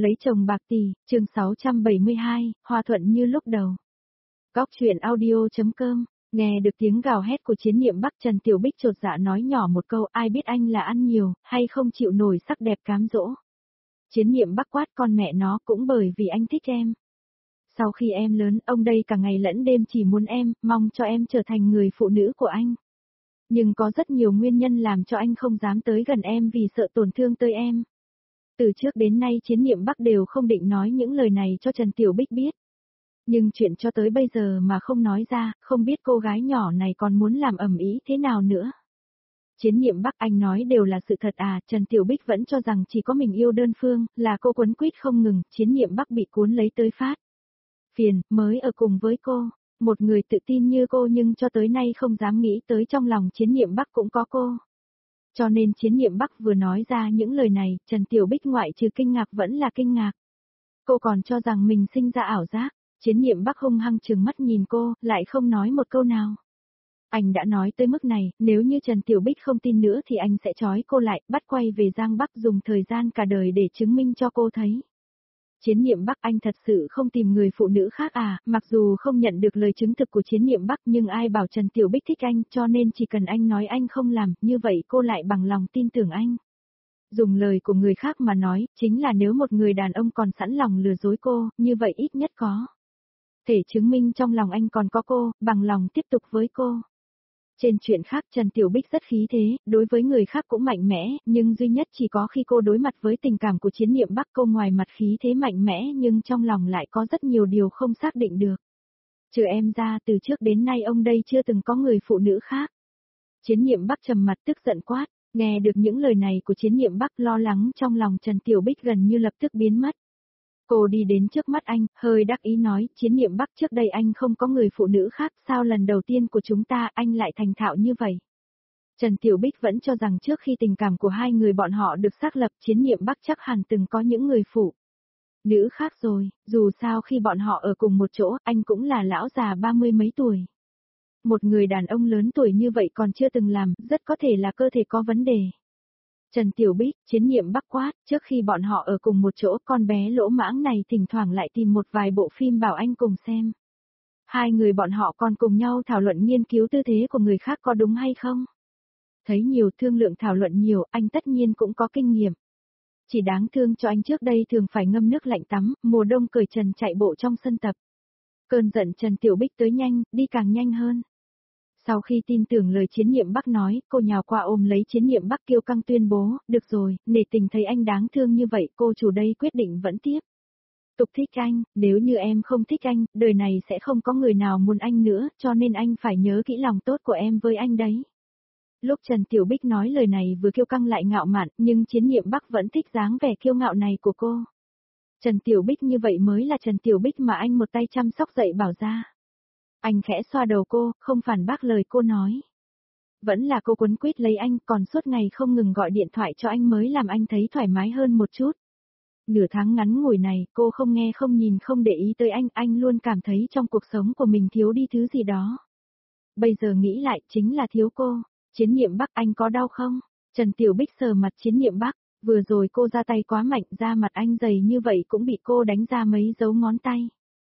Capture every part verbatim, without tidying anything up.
Lấy chồng bạc tỷ, chương sáu trăm bảy mươi hai, hòa thuận như lúc đầu. Góc truyện audio.com, nghe được tiếng gào hét của Chiến Niệm Bắc, Trần Tiểu Bích chột dạ nói nhỏ một câu, ai biết anh là ăn nhiều, hay không chịu nổi sắc đẹp cám dỗ. Chiến Niệm Bắc quát, con mẹ nó, cũng bởi vì anh thích em. Sau khi em lớn, ông đây cả ngày lẫn đêm chỉ muốn em, mong cho em trở thành người phụ nữ của anh. Nhưng có rất nhiều nguyên nhân làm cho anh không dám tới gần em vì sợ tổn thương tới em. Từ trước đến nay Chiến Niệm Bắc đều không định nói những lời này cho Trần Tiểu Bích biết. Nhưng chuyện cho tới bây giờ mà không nói ra, không biết cô gái nhỏ này còn muốn làm ầm ĩ thế nào nữa. Chiến Niệm Bắc, anh nói đều là sự thật à? Trần Tiểu Bích vẫn cho rằng chỉ có mình yêu đơn phương, là cô quấn quýt không ngừng. Chiến Niệm Bắc bị cuốn lấy tới phát phiền, mới ở cùng với cô. Một người tự tin như cô nhưng cho tới nay không dám nghĩ tới trong lòng Chiến Niệm Bắc cũng có cô. Cho nên Chiến Niệm Bắc vừa nói ra những lời này, Trần Tiểu Bích ngoại trừ kinh ngạc vẫn là kinh ngạc. Cô còn cho rằng mình sinh ra ảo giác. Chiến Niệm Bắc hung hăng trừng mắt nhìn cô, lại không nói một câu nào. Anh đã nói tới mức này, nếu như Trần Tiểu Bích không tin nữa thì anh sẽ trói cô lại, bắt quay về Giang Bắc dùng thời gian cả đời để chứng minh cho cô thấy. Chiến Niệm Bắc, anh thật sự không tìm người phụ nữ khác à? Mặc dù không nhận được lời chứng thực của Chiến Niệm Bắc nhưng ai bảo Trần Tiểu Bích thích anh, cho nên chỉ cần anh nói anh không làm, như vậy cô lại bằng lòng tin tưởng anh. Dùng lời của người khác mà nói, chính là nếu một người đàn ông còn sẵn lòng lừa dối cô, như vậy ít nhất có thể chứng minh trong lòng anh còn có cô, bằng lòng tiếp tục với cô. Trên chuyện khác Trần Tiểu Bích rất khí thế, đối với người khác cũng mạnh mẽ, nhưng duy nhất chỉ có khi cô đối mặt với tình cảm của Chiến Niệm Bắc, cô ngoài mặt khí thế mạnh mẽ nhưng trong lòng lại có rất nhiều điều không xác định được. Trừ em ra, từ trước đến nay ông đây chưa từng có người phụ nữ khác. Chiến Niệm Bắc trầm mặt tức giận quát, nghe được những lời này của Chiến Niệm Bắc, lo lắng trong lòng Trần Tiểu Bích gần như lập tức biến mất. Cô đi đến trước mắt anh, hơi đắc ý nói, Chiến Niệm Bắc, trước đây anh không có người phụ nữ khác, sao lần đầu tiên của chúng ta anh lại thành thạo như vậy? Trần Tiểu Bích vẫn cho rằng trước khi tình cảm của hai người bọn họ được xác lập, Chiến Niệm Bắc chắc hẳn từng có những người phụ nữ khác rồi, dù sao khi bọn họ ở cùng một chỗ, anh cũng là lão già ba mươi mấy tuổi. Một người đàn ông lớn tuổi như vậy còn chưa từng làm, rất có thể là cơ thể có vấn đề. Trần Tiểu Bích, Chiến Niệm Bắc quát, trước khi bọn họ ở cùng một chỗ, con bé lỗ mãng này thỉnh thoảng lại tìm một vài bộ phim bảo anh cùng xem. Hai người bọn họ còn cùng nhau thảo luận nghiên cứu tư thế của người khác có đúng hay không? Thấy nhiều, thương lượng thảo luận nhiều, anh tất nhiên cũng có kinh nghiệm. Chỉ đáng thương cho anh trước đây thường phải ngâm nước lạnh tắm, mùa đông cởi trần chạy bộ trong sân tập. Cơn giận Trần Tiểu Bích tới nhanh, đi càng nhanh hơn. Sau khi tin tưởng lời Chiến Niệm Bắc nói, cô nhào qua ôm lấy Chiến Niệm Bắc kiêu căng tuyên bố, được rồi, nể tình thấy anh đáng thương như vậy, cô chủ đây quyết định vẫn tiếp tục thích anh, nếu như em không thích anh, đời này sẽ không có người nào muốn anh nữa, cho nên anh phải nhớ kỹ lòng tốt của em với anh đấy. Lúc Trần Tiểu Bích nói lời này vừa kiêu căng lại ngạo mạn, nhưng Chiến Niệm Bắc vẫn thích dáng vẻ kiêu ngạo này của cô. Trần Tiểu Bích như vậy mới là Trần Tiểu Bích mà anh một tay chăm sóc dạy bảo ra. Anh khẽ xoa đầu cô, không phản bác lời cô nói. Vẫn là cô quấn quýt lấy anh, còn suốt ngày không ngừng gọi điện thoại cho anh mới làm anh thấy thoải mái hơn một chút. Nửa tháng ngắn ngủi này, cô không nghe không nhìn không để ý tới anh, anh luôn cảm thấy trong cuộc sống của mình thiếu đi thứ gì đó. Bây giờ nghĩ lại, chính là thiếu cô. Chiến Niệm Bắc, anh có đau không? Trần Tiểu Bích sờ mặt Chiến Niệm Bắc, vừa rồi cô ra tay quá mạnh, da mặt anh dày như vậy cũng bị cô đánh ra mấy dấu ngón tay.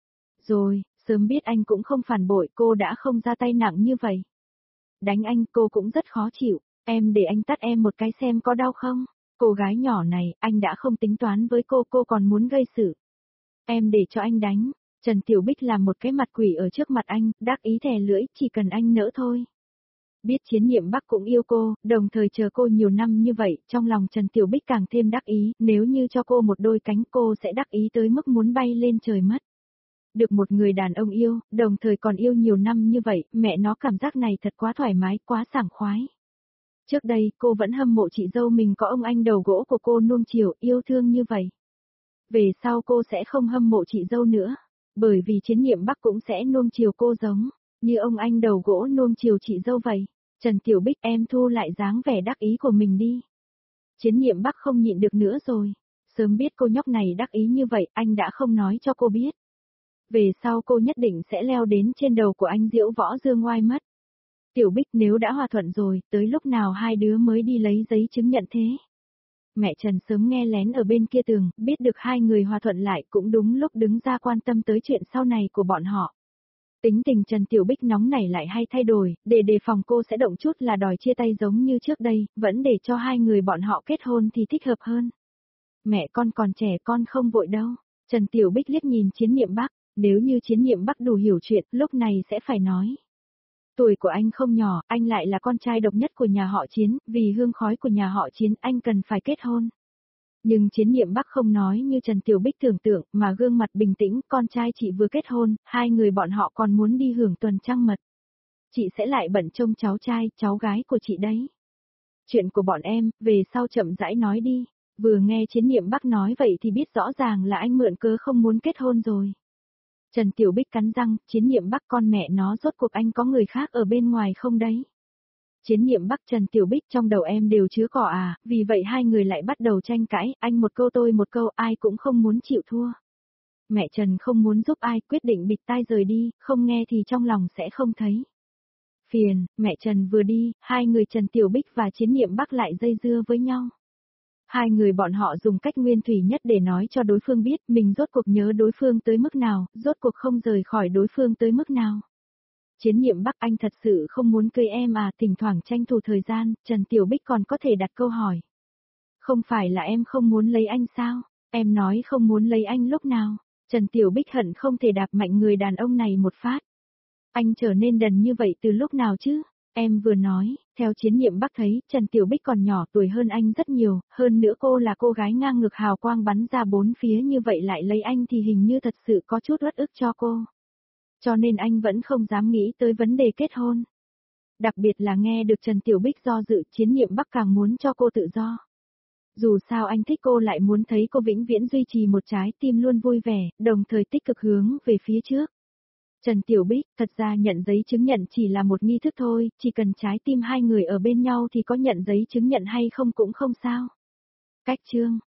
Rồi, sớm biết anh cũng không phản bội, cô đã không ra tay nặng như vậy. Đánh anh cô cũng rất khó chịu, em để anh tát em một cái xem có đau không? Cô gái nhỏ này, anh đã không tính toán với cô, cô còn muốn gây sự. Em để cho anh đánh. Trần Tiểu Bích làm một cái mặt quỷ ở trước mặt anh, đắc ý thè lưỡi, chỉ cần anh nỡ thôi. Biết Chiến Niệm Bắc cũng yêu cô, đồng thời chờ cô nhiều năm như vậy, trong lòng Trần Tiểu Bích càng thêm đắc ý, nếu như cho cô một đôi cánh cô sẽ đắc ý tới mức muốn bay lên trời mất. Được một người đàn ông yêu, đồng thời còn yêu nhiều năm như vậy, mẹ nó cảm giác này thật quá thoải mái, quá sảng khoái. Trước đây, cô vẫn hâm mộ chị dâu mình có ông anh đầu gỗ của cô nuông chiều, yêu thương như vậy. Về sau cô sẽ không hâm mộ chị dâu nữa, bởi vì Chiến Niệm Bắc cũng sẽ nuông chiều cô giống như ông anh đầu gỗ nuông chiều chị dâu vậy. Trần Tiểu Bích, em thu lại dáng vẻ đắc ý của mình đi. Chiến Niệm Bắc không nhịn được nữa rồi. Sớm biết cô nhóc này đắc ý như vậy, anh đã không nói cho cô biết. Về sau cô nhất định sẽ leo đến trên đầu của anh diễu võ dương oai mất. Tiểu Bích, nếu đã hòa thuận rồi, tới lúc nào hai đứa mới đi lấy giấy chứng nhận thế? Mẹ Trần sớm nghe lén ở bên kia tường, biết được hai người hòa thuận lại cũng đúng lúc đứng ra quan tâm tới chuyện sau này của bọn họ. Tính tình Trần Tiểu Bích nóng nảy lại hay thay đổi, để đề phòng cô sẽ động chút là đòi chia tay giống như trước đây, vẫn để cho hai người bọn họ kết hôn thì thích hợp hơn. Mẹ con còn trẻ con không vội đâu. Trần Tiểu Bích liếc nhìn Chiến Niệm Bắc, nếu như Chiến Niệm Bắc đủ hiểu chuyện, lúc này sẽ phải nói. Tuổi của anh không nhỏ, anh lại là con trai độc nhất của nhà họ Chiến, vì hương khói của nhà họ Chiến anh cần phải kết hôn. Nhưng Chiến Niệm Bắc không nói như Trần Tiểu Bích tưởng tượng, mà gương mặt bình tĩnh, con trai chị vừa kết hôn, hai người bọn họ còn muốn đi hưởng tuần trăng mật. Chị sẽ lại bận trông cháu trai, cháu gái của chị đấy. Chuyện của bọn em, về sau chậm rãi nói đi. Vừa nghe Chiến Niệm Bắc nói vậy thì biết rõ ràng là anh mượn cớ không muốn kết hôn rồi. Trần Tiểu Bích cắn răng, Chiến Niệm Bắc con mẹ nó rốt cuộc anh có người khác ở bên ngoài không đấy? Chiến Niệm Bắc Trần Tiểu Bích trong đầu em đều chứa cỏ à, vì vậy hai người lại bắt đầu tranh cãi, anh một câu tôi một câu, ai cũng không muốn chịu thua. Mẹ Trần không muốn giúp ai, quyết định bịt tai rời đi, không nghe thì trong lòng sẽ không thấy. Phiền, mẹ Trần vừa đi, hai người Trần Tiểu Bích và Chiến Niệm Bắc lại dây dưa với nhau. Hai người bọn họ dùng cách nguyên thủy nhất để nói cho đối phương biết mình rốt cuộc nhớ đối phương tới mức nào, rốt cuộc không rời khỏi đối phương tới mức nào. Chiến Niệm Bắc anh thật sự không muốn cưới em à, thỉnh thoảng tranh thủ thời gian, Trần Tiểu Bích còn có thể đặt câu hỏi. Không phải là em không muốn lấy anh sao? Em nói không muốn lấy anh lúc nào? Trần Tiểu Bích hận không thể đạp mạnh người đàn ông này một phát. Anh trở nên đần như vậy từ lúc nào chứ? Em vừa nói, theo Chiến Niệm Bắc thấy, Trần Tiểu Bích còn nhỏ tuổi hơn anh rất nhiều, hơn nữa cô là cô gái ngang ngược hào quang bắn ra bốn phía như vậy lại lấy anh thì hình như thật sự có chút uất ức cho cô. Cho nên anh vẫn không dám nghĩ tới vấn đề kết hôn. Đặc biệt là nghe được Trần Tiểu Bích do dự, Chiến Niệm Bắc càng muốn cho cô tự do. Dù sao anh thích cô lại muốn thấy cô vĩnh viễn duy trì một trái tim luôn vui vẻ, đồng thời tích cực hướng về phía trước. Trần Tiểu Bích, thật ra nhận giấy chứng nhận chỉ là một nghi thức thôi, chỉ cần trái tim hai người ở bên nhau thì có nhận giấy chứng nhận hay không cũng không sao. Cách chương